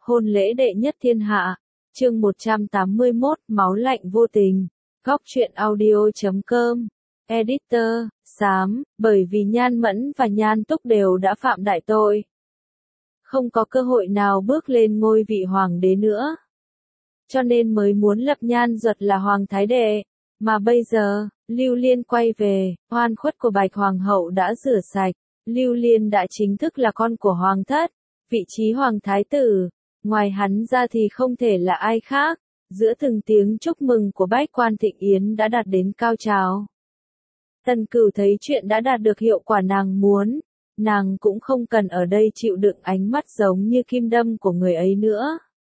Hôn lễ đệ nhất thiên hạ. Chương 181, máu lạnh vô tình. Góc truyện audio.com. Editor, xám, bởi vì Nhan Mẫn và Nhan Túc đều đã phạm đại tội. Không có cơ hội nào bước lên ngôi vị hoàng đế nữa. Cho nên mới muốn lập Nhan Duật là hoàng thái đệ. Mà bây giờ, Lưu Liên quay về, oan khuất của Bạch Hoàng hậu đã rửa sạch. Lưu Liên đã chính thức là con của hoàng thất, vị trí hoàng thái tử. Ngoài hắn ra thì không thể là ai khác. Giữa từng tiếng chúc mừng của bách quan thịnh yến đã đạt đến cao trào. Tần Cửu thấy chuyện đã đạt được hiệu quả nàng muốn. Nàng cũng không cần ở đây chịu đựng ánh mắt giống như kim đâm của người ấy nữa.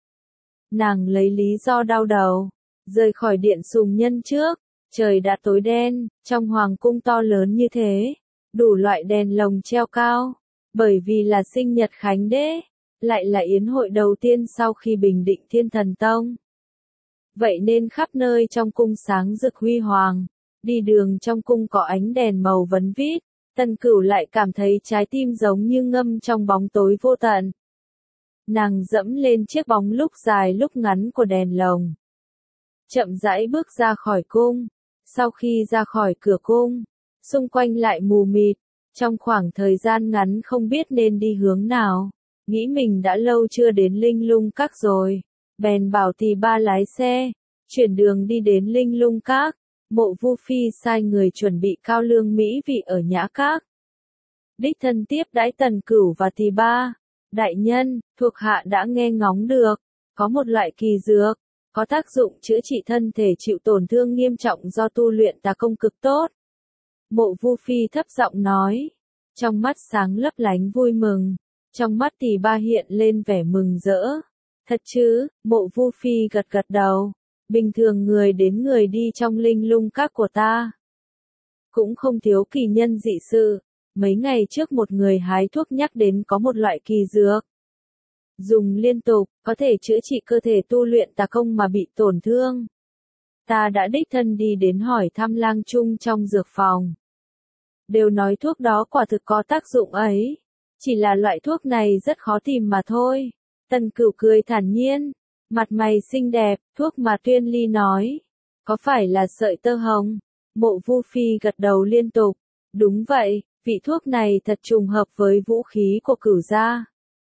Nàng lấy lý do đau đầu, rời khỏi điện sùng nhân trước. Trời đã tối đen, trong hoàng cung to lớn như thế, đủ loại đèn lồng treo cao. Bởi vì là sinh nhật Khánh Đế, lại là yến hội đầu tiên sau khi bình định Thiên Thần Tông. Vậy nên khắp nơi trong cung sáng rực huy hoàng, đi đường trong cung có ánh đèn màu vấn vít, Tần Cửu lại cảm thấy trái tim giống như ngâm trong bóng tối vô tận. Nàng dẫm lên chiếc bóng lúc dài lúc ngắn của đèn lồng. Chậm rãi bước ra khỏi cung, sau khi ra khỏi cửa cung, xung quanh lại mù mịt, trong khoảng thời gian ngắn không biết nên đi hướng nào. Nghĩ mình đã lâu chưa đến Linh Lung Các rồi, bèn bảo Tỳ Ba lái xe, chuyển đường đi đến Linh Lung Các. Mộ Vu Phi sai người chuẩn bị cao lương mỹ vị ở Nhã Các. Đích thân tiếp đãi Tần Cửu và Tỳ Ba. Đại nhân, thuộc hạ đã nghe ngóng được, có một loại kỳ dược, có tác dụng chữa trị thân thể chịu tổn thương nghiêm trọng do tu luyện tà công cực tốt. Mộ Vu Phi thấp giọng nói, trong mắt sáng lấp lánh vui mừng. Trong mắt Tỳ Ba hiện lên vẻ mừng rỡ. Thật chứ? Mộ Vu Phi gật gật đầu. Bình thường người đến người đi trong Linh Lung Các của ta cũng không thiếu kỳ nhân dị sự. Mấy ngày trước một người hái thuốc nhắc đến có một loại kỳ dược. Dùng liên tục, có thể chữa trị cơ thể tu luyện tà công mà bị tổn thương. Ta đã đích thân đi đến hỏi thăm lang trung trong dược phòng. Đều nói thuốc đó quả thực có tác dụng ấy. Chỉ là loại thuốc này rất khó tìm mà thôi. Tần Cửu cười thản nhiên, mặt mày xinh đẹp, thuốc mà Tuyên Ly nói. Có phải là sợi tơ hồng? Mộ Vu Phi gật đầu liên tục. Đúng vậy, vị thuốc này thật trùng hợp với vũ khí của Cửu gia.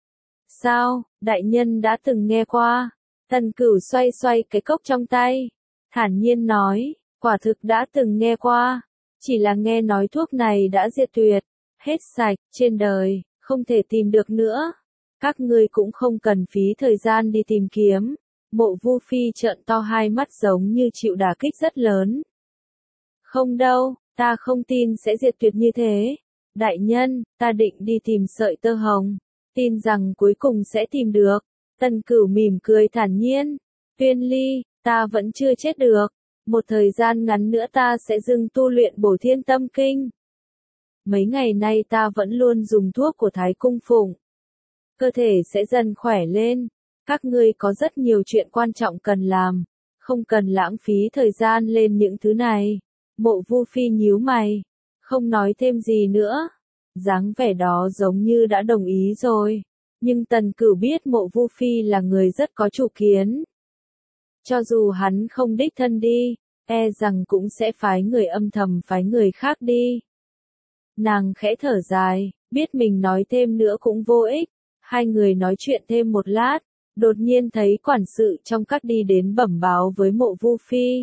Sao, đại nhân đã từng nghe qua? Tần Cửu xoay xoay cái cốc trong tay, thản nhiên nói, quả thực đã từng nghe qua. Chỉ là nghe nói thuốc này đã diệt tuyệt, hết sạch, trên đời, không thể tìm được nữa. Các ngươi cũng không cần phí thời gian đi tìm kiếm. Mộ Vu Phi trợn to hai mắt giống như chịu đả kích rất lớn. Không đâu, ta không tin sẽ diệt tuyệt như thế. Đại nhân, ta định đi tìm sợi tơ hồng. Tin rằng cuối cùng sẽ tìm được. Tần Cửu mỉm cười thản nhiên. Tuyên Ly, ta vẫn chưa chết được. Một thời gian ngắn nữa ta sẽ dừng tu luyện Bổ Thiên Tâm Kinh. Mấy ngày nay ta vẫn luôn dùng thuốc của Thái Cung Phụng. Cơ thể sẽ dần khỏe lên. Các ngươi có rất nhiều chuyện quan trọng cần làm. Không cần lãng phí thời gian lên những thứ này. Mộ Vu Phi nhíu mày. Không nói thêm gì nữa. Dáng vẻ đó giống như đã đồng ý rồi. Nhưng Tần Cửu biết Mộ Vu Phi là người rất có chủ kiến. Cho dù hắn không đích thân đi, e rằng cũng sẽ phái người âm thầm phái người khác đi. Nàng khẽ thở dài, biết mình nói thêm nữa cũng vô ích. Hai người nói chuyện thêm một lát, đột nhiên thấy quản sự trong các đi đến bẩm báo với Mộ Vu Phi.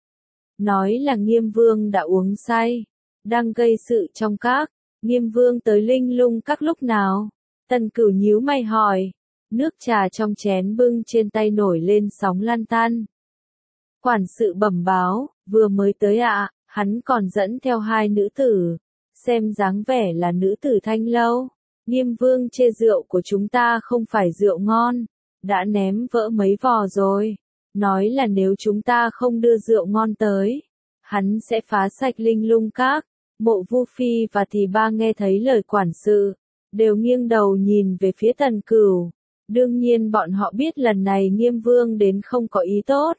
Nói là Nghiêm Vương đã uống say, đang gây sự trong các. Nghiêm Vương tới Linh Lung Các lúc nào? Tần Cửu nhíu mày hỏi. Nước trà trong chén bưng trên tay nổi lên sóng lan tan. Quản sự bẩm báo, vừa mới tới ạ, hắn còn dẫn theo hai nữ tử. Xem dáng vẻ là nữ tử Thanh Lâu. Nghiêm Vương chê rượu của chúng ta không phải rượu ngon, đã ném vỡ mấy vò rồi. Nói là nếu chúng ta không đưa rượu ngon tới, hắn sẽ phá sạch Linh Lung Các. Mộ Vu Phi và Tỳ Ba nghe thấy lời quản sự, đều nghiêng đầu nhìn về phía Tần Cửu. Đương nhiên bọn họ biết lần này Nghiêm Vương đến không có ý tốt.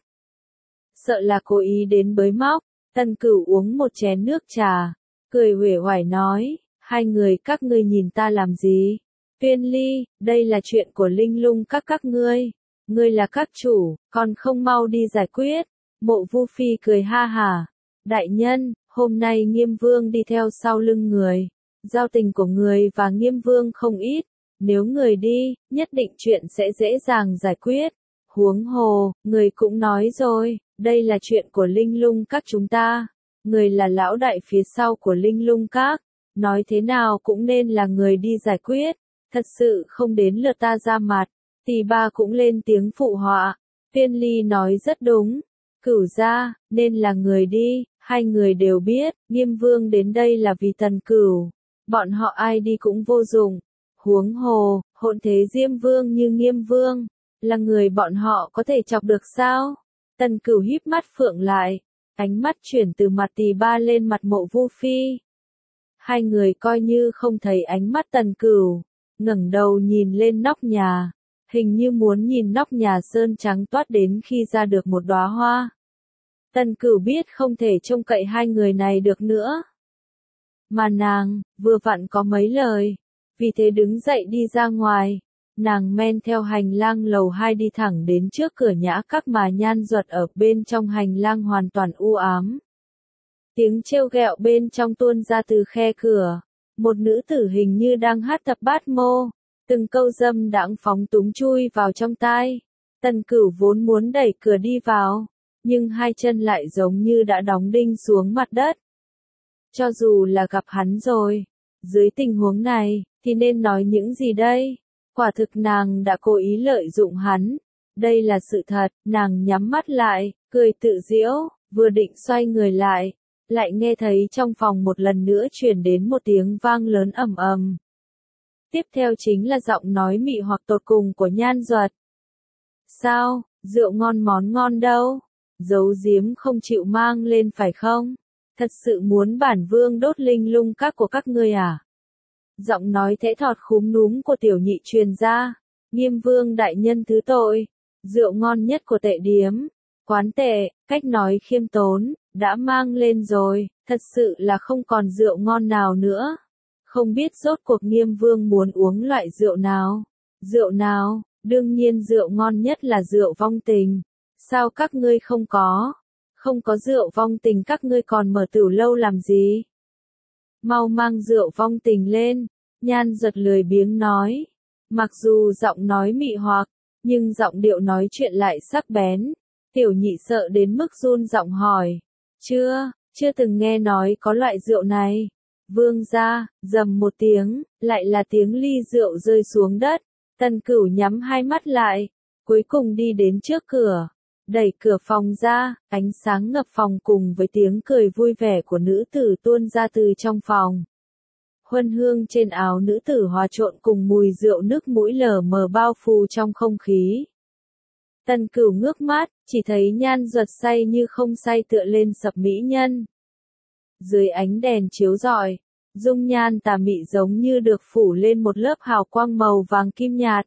Sợ là cố ý đến bới móc. Tần Cửu uống một chén nước trà, cười uể oải nói, hai người các ngươi nhìn ta làm gì? Tuyên Ly, đây là chuyện của Linh Lung các ngươi. Ngươi là các chủ, còn không mau đi giải quyết. Mộ Vu Phi cười ha hả. Đại nhân, hôm nay Nghiêm Vương đi theo sau lưng người. Giao tình của người và Nghiêm Vương không ít. Nếu người đi, nhất định chuyện sẽ dễ dàng giải quyết. Huống hồ, người cũng nói rồi, đây là chuyện của Linh Lung các chúng ta. Người là lão đại phía sau của Linh Lung các. Nói thế nào cũng nên là người đi giải quyết. Thật sự không đến lượt ta ra mặt. Tỳ Ba cũng lên tiếng phụ họa. Tuyên Ly nói rất đúng. Cửu gia, nên là người đi, hai người đều biết, Nghiêm Vương đến đây là vì Tần Cửu. Bọn họ ai đi cũng vô dụng. Huống hồ, hỗn thế Diêm Vương như Nghiêm Vương, là người bọn họ có thể chọc được sao? Tần Cửu híp mắt phượng lại, ánh mắt chuyển từ mặt Tỳ Ba lên mặt Mộ Vu Phi. Hai người coi như không thấy ánh mắt Tần Cửu, ngẩng đầu nhìn lên nóc nhà, hình như muốn nhìn nóc nhà sơn trắng toát đến khi ra được một đóa hoa. Tần Cửu biết không thể trông cậy hai người này được nữa. Mà nàng, vừa vặn có mấy lời, vì thế đứng dậy đi ra ngoài. Nàng men theo hành lang lầu 2 đi thẳng đến trước cửa Nhã Các mà Nhan Duật ở bên trong hành lang hoàn toàn u ám. Tiếng trêu ghẹo bên trong tuôn ra từ khe cửa. Một nữ tử hình như đang hát tập bát mô. Từng câu dâm đãng phóng túng chui vào trong tai. Tần Cửu vốn muốn đẩy cửa đi vào, nhưng hai chân lại giống như đã đóng đinh xuống mặt đất. Cho dù là gặp hắn rồi, dưới tình huống này, thì nên nói những gì đây? Quả thực nàng đã cố ý lợi dụng hắn. Đây là sự thật, nàng nhắm mắt lại, cười tự giễu, vừa định xoay người lại, lại nghe thấy trong phòng một lần nữa truyền đến một tiếng vang lớn ầm ầm. Tiếp theo chính là giọng nói mị hoặc tột cùng của Nhan Duật. Sao, rượu ngon món ngon đâu? Giấu giếm không chịu mang lên phải không? Thật sự muốn bản vương đốt Linh Lung các của các ngươi à? Giọng nói thẽ thọt khúm núm của tiểu nhị truyền ra. Nghiêm Vương đại nhân thứ tội. Rượu ngon nhất của tệ điếm, quán tệ, cách nói khiêm tốn, đã mang lên rồi, thật sự là không còn rượu ngon nào nữa. Không biết rốt cuộc Nghiêm Vương muốn uống loại rượu nào? Rượu nào? Đương nhiên rượu ngon nhất là rượu vong tình. Sao các ngươi không có? Không có rượu vong tình các ngươi còn mở tửu lâu làm gì? Mau mang rượu vong tình lên, Nhan Duật lười biếng nói. Mặc dù giọng nói mị hoặc, nhưng giọng điệu nói chuyện lại sắc bén. Tiểu nhị sợ đến mức run giọng hỏi. Chưa từng nghe nói có loại rượu này. Vương gia, rầm một tiếng, lại là tiếng ly rượu rơi xuống đất. Tần Cửu nhắm hai mắt lại, cuối cùng đi đến trước cửa. Đẩy cửa phòng ra, ánh sáng ngập phòng cùng với tiếng cười vui vẻ của nữ tử tuôn ra từ trong phòng. Huân hương trên áo nữ tử hòa trộn cùng mùi rượu nước mũi lờ mờ bao phủ trong không khí. Tần Cửu ngước mắt, chỉ thấy Nhan Duật say như không say tựa lên sập mỹ nhân. Dưới ánh đèn chiếu rọi, dung nhan tà mị giống như được phủ lên một lớp hào quang màu vàng kim nhạt.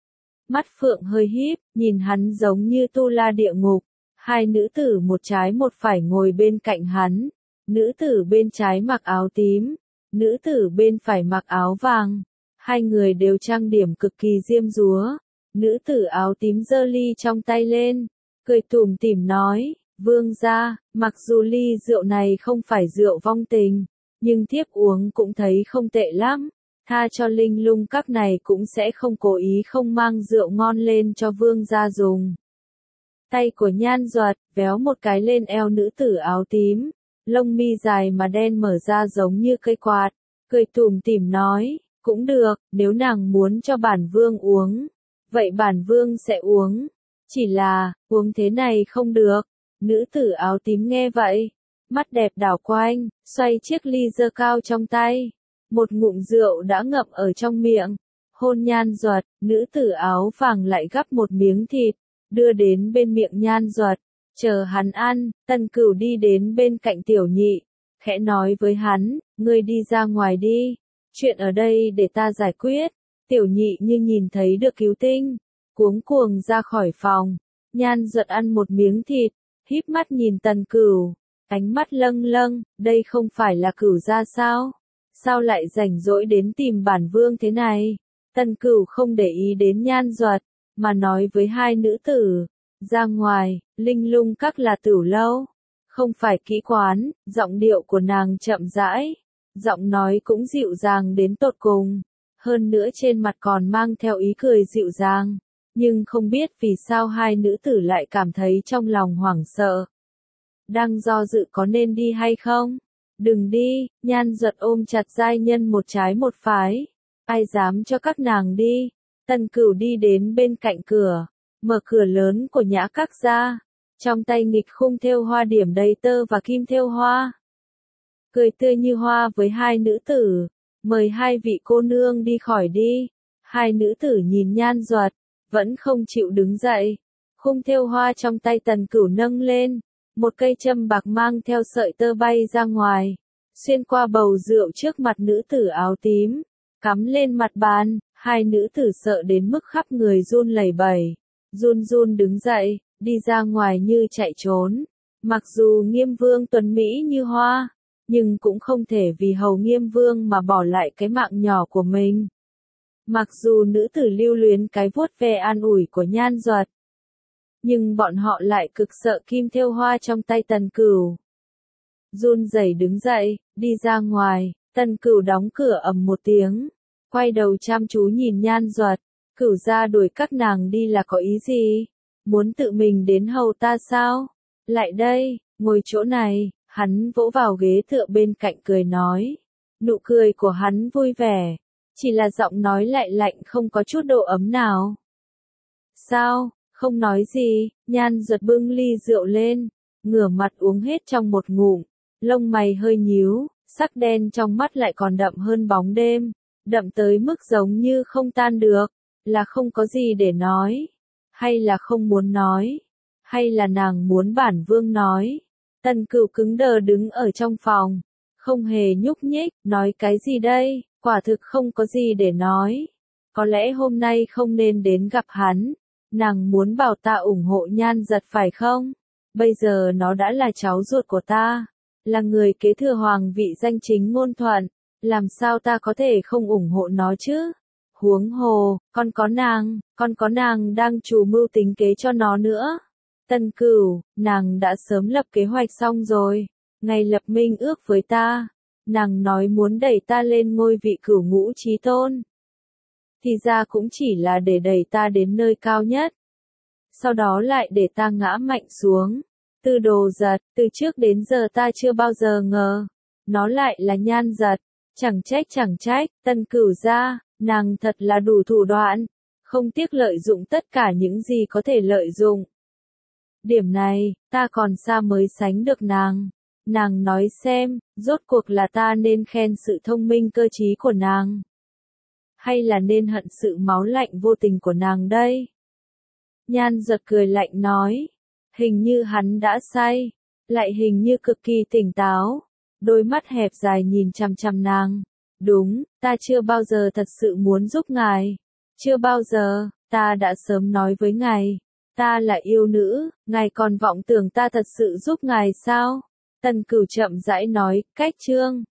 Mắt phượng hơi híp, nhìn hắn giống như tu la địa ngục. Hai nữ tử một trái một phải ngồi bên cạnh hắn. Nữ tử bên trái mặc áo tím, nữ tử bên phải mặc áo vàng. Hai người đều trang điểm cực kỳ diêm dúa. Nữ tử áo tím giơ ly trong tay lên, cười tủm tỉm nói, vương gia, mặc dù ly rượu này không phải rượu vong tình, nhưng thiếp uống cũng thấy không tệ lắm. Tha cho Linh Lung các này cũng sẽ không cố ý không mang rượu ngon lên cho vương gia dùng. Tay của Nhan Duật véo một cái lên eo nữ tử áo tím, lông mi dài mà đen mở ra giống như cây quạt, cười tủm tỉm nói, cũng được, nếu nàng muốn cho bản vương uống, vậy bản vương sẽ uống. Chỉ là, uống thế này không được. Nữ tử áo tím nghe vậy, mắt đẹp đảo quanh, xoay chiếc ly giơ cao trong tay. Một ngụm rượu đã ngậm ở trong miệng. Hôn Nhan Duật, nữ tử áo vàng lại gắp một miếng thịt, đưa đến bên miệng Nhan Duật. Chờ hắn ăn, Tần Cửu đi đến bên cạnh tiểu nhị, khẽ nói với hắn, ngươi đi ra ngoài đi, chuyện ở đây để ta giải quyết. Tiểu nhị như nhìn thấy được cứu tinh, cuống cuồng ra khỏi phòng. Nhan Duật ăn một miếng thịt, híp mắt nhìn Tần Cửu, ánh mắt lâng lâng, đây không phải là Cửu gia sao? Sao lại rảnh rỗi đến tìm bản vương thế này? Tân Cửu không để ý đến Nhan Duật, mà nói với hai nữ tử, ra ngoài, Linh Lung Các là tửu lâu, không phải kỹ quán. Giọng điệu của nàng chậm rãi, giọng nói cũng dịu dàng đến tột cùng, hơn nữa trên mặt còn mang theo ý cười dịu dàng, nhưng không biết vì sao hai nữ tử lại cảm thấy trong lòng hoảng sợ. Đang do dự có nên đi hay không? Đừng đi, Nhan Duật ôm chặt giai nhân một trái một phái. Ai dám cho các nàng đi? Tân Cửu đi đến bên cạnh cửa, mở cửa lớn của Nhã Các ra, trong tay nghịch khung thêu hoa điểm đầy tơ và kim thêu hoa. Cười tươi như hoa với hai nữ tử, mời hai vị cô nương đi khỏi đi. Hai nữ tử nhìn Nhan Duật, vẫn không chịu đứng dậy. Khung thêu hoa trong tay Tần Cửu nâng lên, một cây châm bạc mang theo sợi tơ bay ra ngoài, xuyên qua bầu rượu trước mặt nữ tử áo tím, cắm lên mặt bàn. Hai nữ tử sợ đến mức khắp người run lẩy bẩy, run run đứng dậy, đi ra ngoài như chạy trốn. Mặc dù Nghiêm Vương tuấn mỹ như hoa, nhưng cũng không thể vì hầu Nghiêm Vương mà bỏ lại cái mạng nhỏ của mình. Mặc dù nữ tử lưu luyến cái vuốt ve an ủi của Nhan Duật, nhưng bọn họ lại cực sợ kim thêu hoa trong tay Tần Cửu. Run rẩy đứng dậy, đi ra ngoài. Tần Cửu đóng cửa ầm một tiếng, quay đầu chăm chú nhìn Nhan Duật. Cửu gia đuổi các nàng đi là có ý gì? Muốn tự mình đến hầu ta sao? Lại đây, ngồi chỗ này. Hắn vỗ vào ghế tựa bên cạnh cười nói. Nụ cười của hắn vui vẻ, chỉ là giọng nói lại lạnh không có chút độ ấm nào. Sao, không nói gì? Nhan Duật bưng ly rượu lên, ngửa mặt uống hết trong một ngụm, lông mày hơi nhíu, sắc đen trong mắt lại còn đậm hơn bóng đêm, đậm tới mức giống như không tan được. Là không có gì để nói, hay là không muốn nói, hay là nàng muốn bản vương nói? Tần Cửu cứng đờ đứng ở trong phòng, không hề nhúc nhích. Nói cái gì đây? Quả thực không có gì để nói. Có lẽ hôm nay không nên đến gặp hắn. Nàng muốn bảo ta ủng hộ Nhan Duật phải không? Bây giờ nó đã là cháu ruột của ta, là người kế thừa hoàng vị danh chính ngôn thuận, làm sao ta có thể không ủng hộ nó chứ? Huống hồ, còn có nàng đang chủ mưu tính kế cho nó nữa. Tần Cửu, nàng đã sớm lập kế hoạch xong rồi, ngày lập minh ước với ta, nàng nói muốn đẩy ta lên ngôi vị cửu ngũ chí tôn. Thì ra cũng chỉ là để đẩy ta đến nơi cao nhất, sau đó lại để ta ngã mạnh xuống. Từ Đồ Giật, từ trước đến giờ ta chưa bao giờ ngờ, nó lại là Nhan Duật. Chẳng trách, Tần Cửu gia, nàng thật là đủ thủ đoạn, không tiếc lợi dụng tất cả những gì có thể lợi dụng. Điểm này, ta còn xa mới sánh được nàng. Nàng nói xem, rốt cuộc là ta nên khen sự thông minh cơ trí của nàng, hay là nên hận sự máu lạnh vô tình của nàng đây? Nhan Duật cười lạnh nói, hình như hắn đã say, lại hình như cực kỳ tỉnh táo, đôi mắt hẹp dài nhìn chằm chằm nàng. Đúng, ta chưa bao giờ thật sự muốn giúp ngài. Chưa bao giờ, ta đã sớm nói với ngài. Ta là yêu nữ, ngài còn vọng tưởng ta thật sự giúp ngài sao? Tần Cửu chậm rãi nói, cách chương.